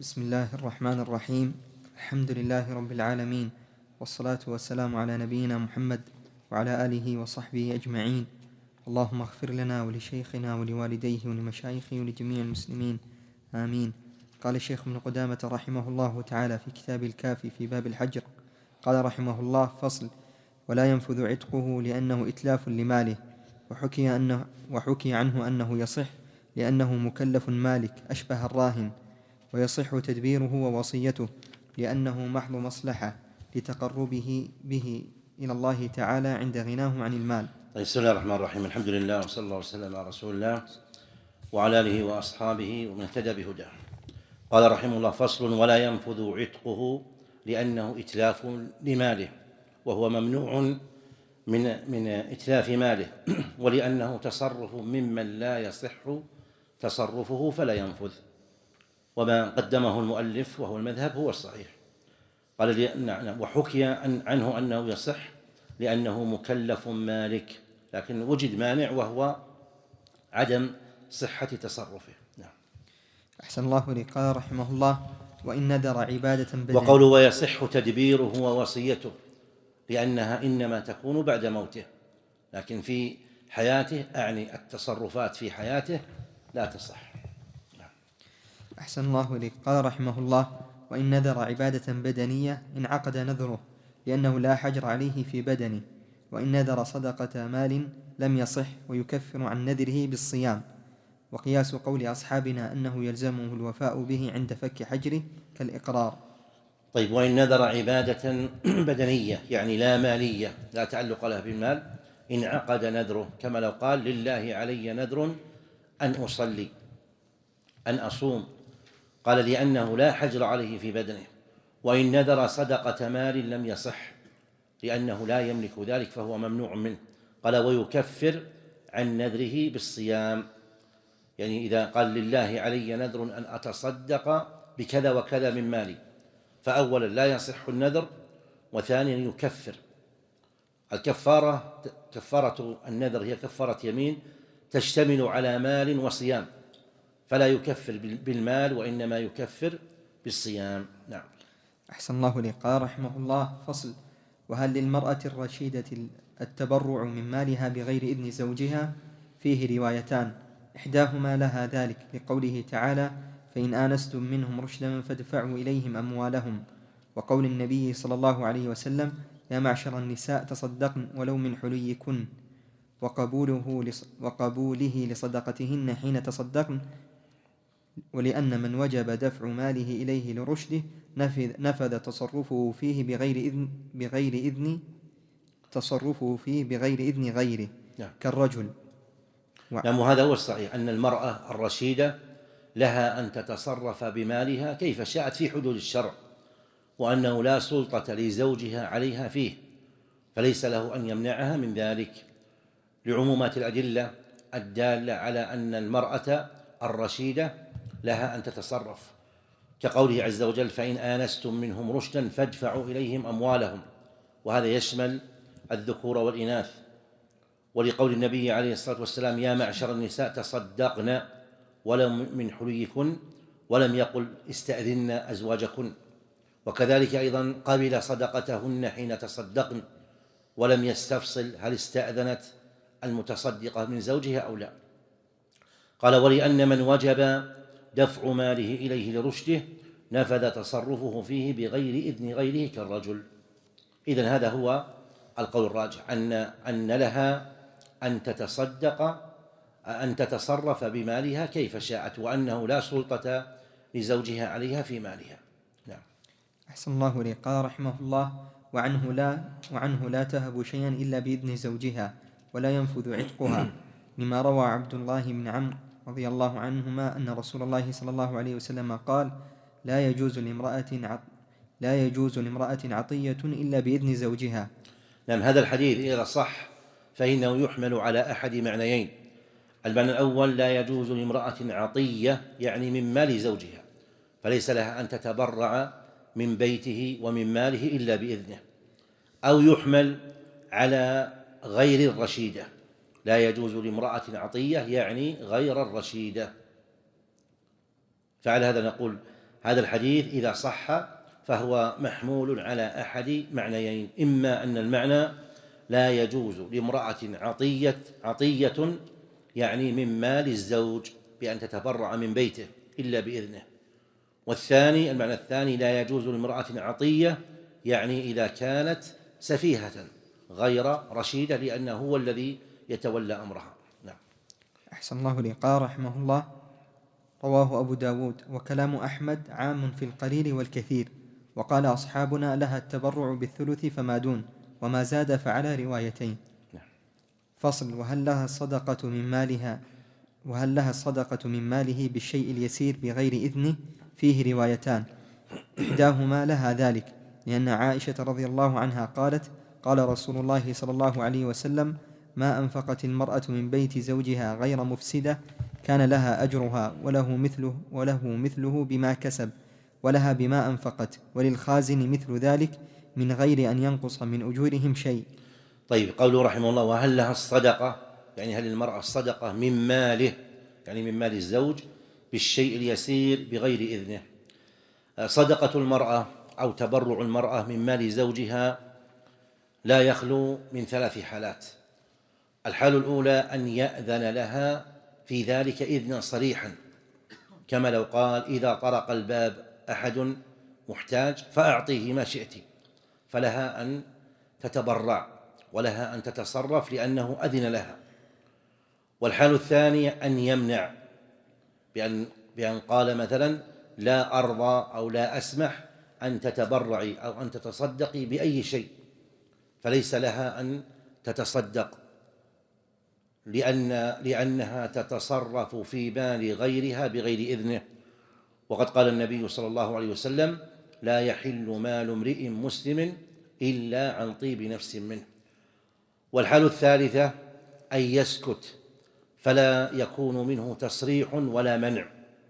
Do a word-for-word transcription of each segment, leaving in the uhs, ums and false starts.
بسم الله الرحمن الرحيم. الحمد لله رب العالمين، والصلاة والسلام على نبينا محمد وعلى آله وصحبه أجمعين. اللهم اغفر لنا ولشيخنا ولوالديه ولمشايخه ولجميع المسلمين، آمين. قال الشيخ ابن قدامة رحمه الله تعالى في كتاب الكافي في باب الحجر، قال رحمه الله: فصل: ولا ينفذ عتقه لأنه إتلاف لماله، وحكي, أنه وحكي عنه أنه يصح لأنه مكلف مالك أشبه الراهن، ويصح تدبيره ووصيته لأنه محض مصلحة لتقربه به إلى الله تعالى عند غناه عن المال. طيب، بسم الله الرحمن الرحيم. الحمد لله وصلى الله وسلم على رسول الله وعلى آله وأصحابه ومن اهتدى بهداه. قال رحمه الله: فصل: ولا ينفذ عتقه لأنه إتلاف لماله، وهو ممنوع من من إتلاف ماله، ولأنه تصرف ممن لا يصح تصرفه فلا ينفذ. وما قدمه المؤلف وهو المذهب هو الصحيح. قال لي وحكي عنه أنه يصح لأنه مكلف مالك، لكن وجد مانع وهو عدم صحة تصرفه. نعم. أحسن الله لي. قال رحمه الله: وإن ندر عبادة بدنية. وقوله ويصح تدبيره ووصيته لأنها إنما تكون بعد موته، لكن في حياته أعني التصرفات في حياته لا تصح. نعم. أحسن الله لي. قال رحمه الله: وإن نذر عبادة بدنية انعقد نذره لأنه لا حجر عليه في بدنه، وإن نذر صدقة مال لم يصح ويكفر عن نذره بالصيام. وقياس قول أصحابنا أنه يلزمه الوفاء به عند فك حجره كالإقرار. طيب، وإن نذر عبادة بدنية يعني لا مالية، لا تعلق لها بالمال، انعقد نذره، كما لو قال: لله علي نذر أن أصلي أن أصوم، قال لأنه لا حجر عليه في بدنه. وإن نذر صدقة مال لم يصح لأنه لا يملك ذلك فهو ممنوع منه، قال ويكفر عن نذره بالصيام. يعني إذا قال: لله علي نذر أن أتصدق بكذا وكذا من مالي، فأولا لا يصح النذر، وثانيا يكفر. الكفارة كفارة النذر هي كفارة يمين تشتمل على مال وصيام، فلا يكفر بالمال وإنما يكفر بالصيام. نعم. أحسن الله لي. قال رحمه الله: فصل: وهل للمرأة الرشيدة التبرع من مالها بغير إذن زوجها؟ فيه روايتان، إحداهما لها ذلك لقوله تعالى: فإن آنستم منهم رشدا فادفعوا إليهم أموالهم، وقول النبي صلى الله عليه وسلم: يا معشر النساء تصدقن ولو من حليكن، وقبوله, لص وقبوله لصدقتهن حين تصدقن، ولأن من وجب دفع ماله إليه لرشده نفذ, نفذ تصرفه فيه بغير إذن, بغير إذن تصرفه فيه بغير إذن غيره. نعم. كالرجل. نعم، وهذا هو الصحيح، أن المرأة الرشيدة لها أن تتصرف بمالها كيف شاءت في حدود الشرع، وأنه لا سلطة لزوجها عليها فيه، فليس له أن يمنعها من ذلك، لعمومات الأدلة الدالة على أن المرأة الرشيدة لها أن تتصرف، كقوله عز وجل: فإن آنستم منهم رشدا فادفعوا إليهم أموالهم، وهذا يشمل الذكور والإناث. ولقول النبي عليه الصلاة والسلام: يا معشر النساء تصدقن ولو من حليكن، ولم يقل استأذن أزواجكن. وكذلك أيضا قبل صدقتهن حين تصدقن، ولم يستفصل هل استأذنت المتصدقة من زوجها أو لا. قال: ولأن من وجب دفع ماله إليه لرشده نفذ تصرفه فيه بغير إذن غيره كالرجل. إذن هذا هو القول الراجح، أن أن لها أن تتصدق أن تتصرف بمالها كيف شاءت، وأنه لا سلطة لزوجها عليها في مالها. نعم. أحسن الله لي. قال رحمه الله: وعنه لا, وعنه لا تهب شيئا إلا بإذن زوجها ولا ينفذ عتقها، لما روى عبد الله بن عمرو رضي الله عنهما أن رسول الله صلى الله عليه وسلم قال: لا يجوز لامرأة عط... لا يجوز لامرأة عطية إلا بإذن زوجها. نعم، هذا الحديث إذا صح فإنه يحمل على أحد معنيين. المعنى الأول: لا يجوز لامرأة عطية يعني من مال زوجها، فليس لها أن تتبرع من بيته ومن ماله إلا بإذنه. أو يحمل على غير الرشيدة: لا يجوز لامرأة عطية يعني غير الرشيدة. فعلى هذا نقول هذا الحديث إذا صح فهو محمول على أحد معنيين: إما أن المعنى لا يجوز لامرأة عطية عطية يعني من مال الزوج بأن تتبرع من بيته إلا بإذنه، والثاني المعنى الثاني لا يجوز لامرأة عطية يعني إذا كانت سفيهة غير رشيدة لأنه هو الذي يتولى أمرها. نعم. أحسن الله لي. قال رحمه الله: رواه أبو داود. وكلام أحمد عام في القليل والكثير، وقال أصحابنا: لها التبرع بالثلث فما دون، وما زاد فعلى روايتين. نعم. فصل: وهل لها الصدقة من مالها وهل لها الصدقة من ماله بالشيء اليسير بغير إذنه؟ فيه روايتان، إحداهما لها ذلك، لأن عائشة رضي الله عنها قالت: قال رسول الله صلى الله عليه وسلم: ما أنفقت المرأة من بيت زوجها غير مفسدة كان لها أجرها وله مثله, وله مثله بما كسب، ولها بما أنفقت، وللخازن مثل ذلك من غير أن ينقص من أجورهم شيء. طيب، قوله رحمه الله: وهل لها الصدقة، يعني هل المرأة الصدقة من ماله، يعني من مال الزوج بالشيء اليسير بغير إذنه. صدقة المرأة أو تبرع المرأة من مال زوجها لا يخلو من ثلاث حالات. الحال الأولى أن يأذن لها في ذلك إذنا صريحا، كما لو قال: إذا طرق الباب أحد محتاج فأعطيه ما شئت، فلها أن تتبرع ولها أن تتصرف لأنه أذن لها. والحال الثانية أن يمنع بأن, بأن قال مثلا: لا أرضى أو لا أسمح أن تتبرعي أو أن تتصدقي بأي شيء، فليس لها أن تتصدق لأن لأنها تتصرف في مال غيرها بغير إذنه. وقد قال النبي صلى الله عليه وسلم: لا يحل مال امرئ مسلم إلا عن طيب نفس منه. والحال الثالثة أن يسكت فلا يكون منه تصريح ولا منع،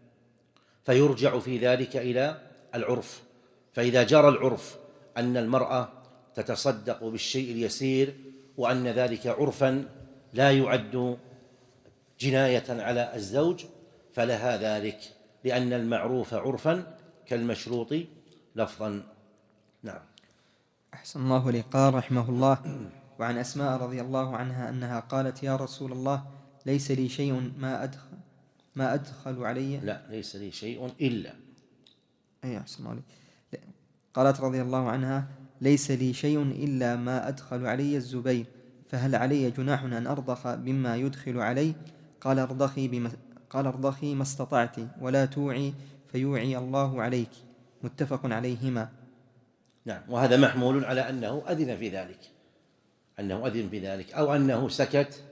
فيرجع في ذلك إلى العرف. فإذا جرى العرف أن المرأة تتصدق بالشيء اليسير وأن ذلك عرفا لا يعد جناية على الزوج فلها ذلك، لأن المعروف عرفا كالمشروط لفظا. نعم. أحسن الله لي. قال رحمه الله: وعن أسماء رضي الله عنها أنها قالت: يا رسول الله، ليس لي شيء ما أدخل, ما أدخل علي لا ليس لي شيء إلا أي أحسن الله لي. قالت رضي الله عنها: ليس لي شيء إلا ما أدخل علي الزبير، فهل علي جناح أن أرضخ بما يدخل علي؟ قال: ارضخي بما قال ارضخي ما استطعت، ولا توعي فيوعي الله عليك. متفق عليهما. نعم. وهذا محمول على أنه أذن في ذلك، أنه أذن في ذلك أو أنه سكت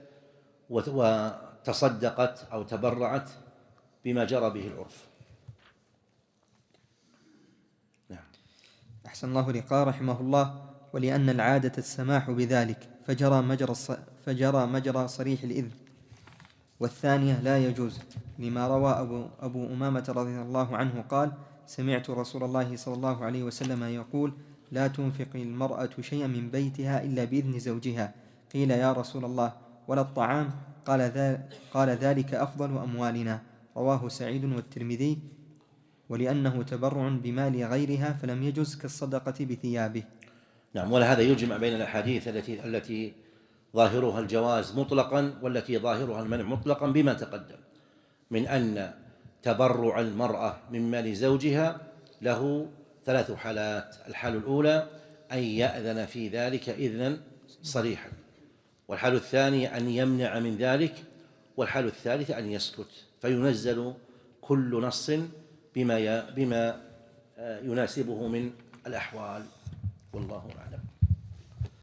وتصدقت أو تبرعت بما جرى به العرف. نعم. أحسن الله لي. قال رحمه الله: ولأن العادة السماح بذلك فجرى مجرى, فجرى مجرى صريح الإذن. والثانية لا يجوز، لما روى أبو, أبو أمامة رضي الله عنه قال: سمعت رسول الله صلى الله عليه وسلم يقول: لا تنفق المرأة شيئا من بيتها إلا بإذن زوجها. قيل: يا رسول الله، ولا الطعام؟ قال, ذا قال ذلك أفضل أموالنا. رواه سعيد والترمذي. ولأنه تبرع بمال غيرها فلم يجز كالصدقة بثيابه. نعم. ولهذا يجمع بين الأحاديث التي التي ظاهرها الجواز مطلقا والتي ظاهرها المنع مطلقا بما تقدم من أن تبرع المرأة من مال زوجها له ثلاث حالات. الحال الأولى أن يأذن في ذلك إذنا صريحا، والحال الثاني أن يمنع من ذلك، والحال الثالث أن يسكت، فينزل كل نص بما بما يناسبه من الأحوال. والله أعلم.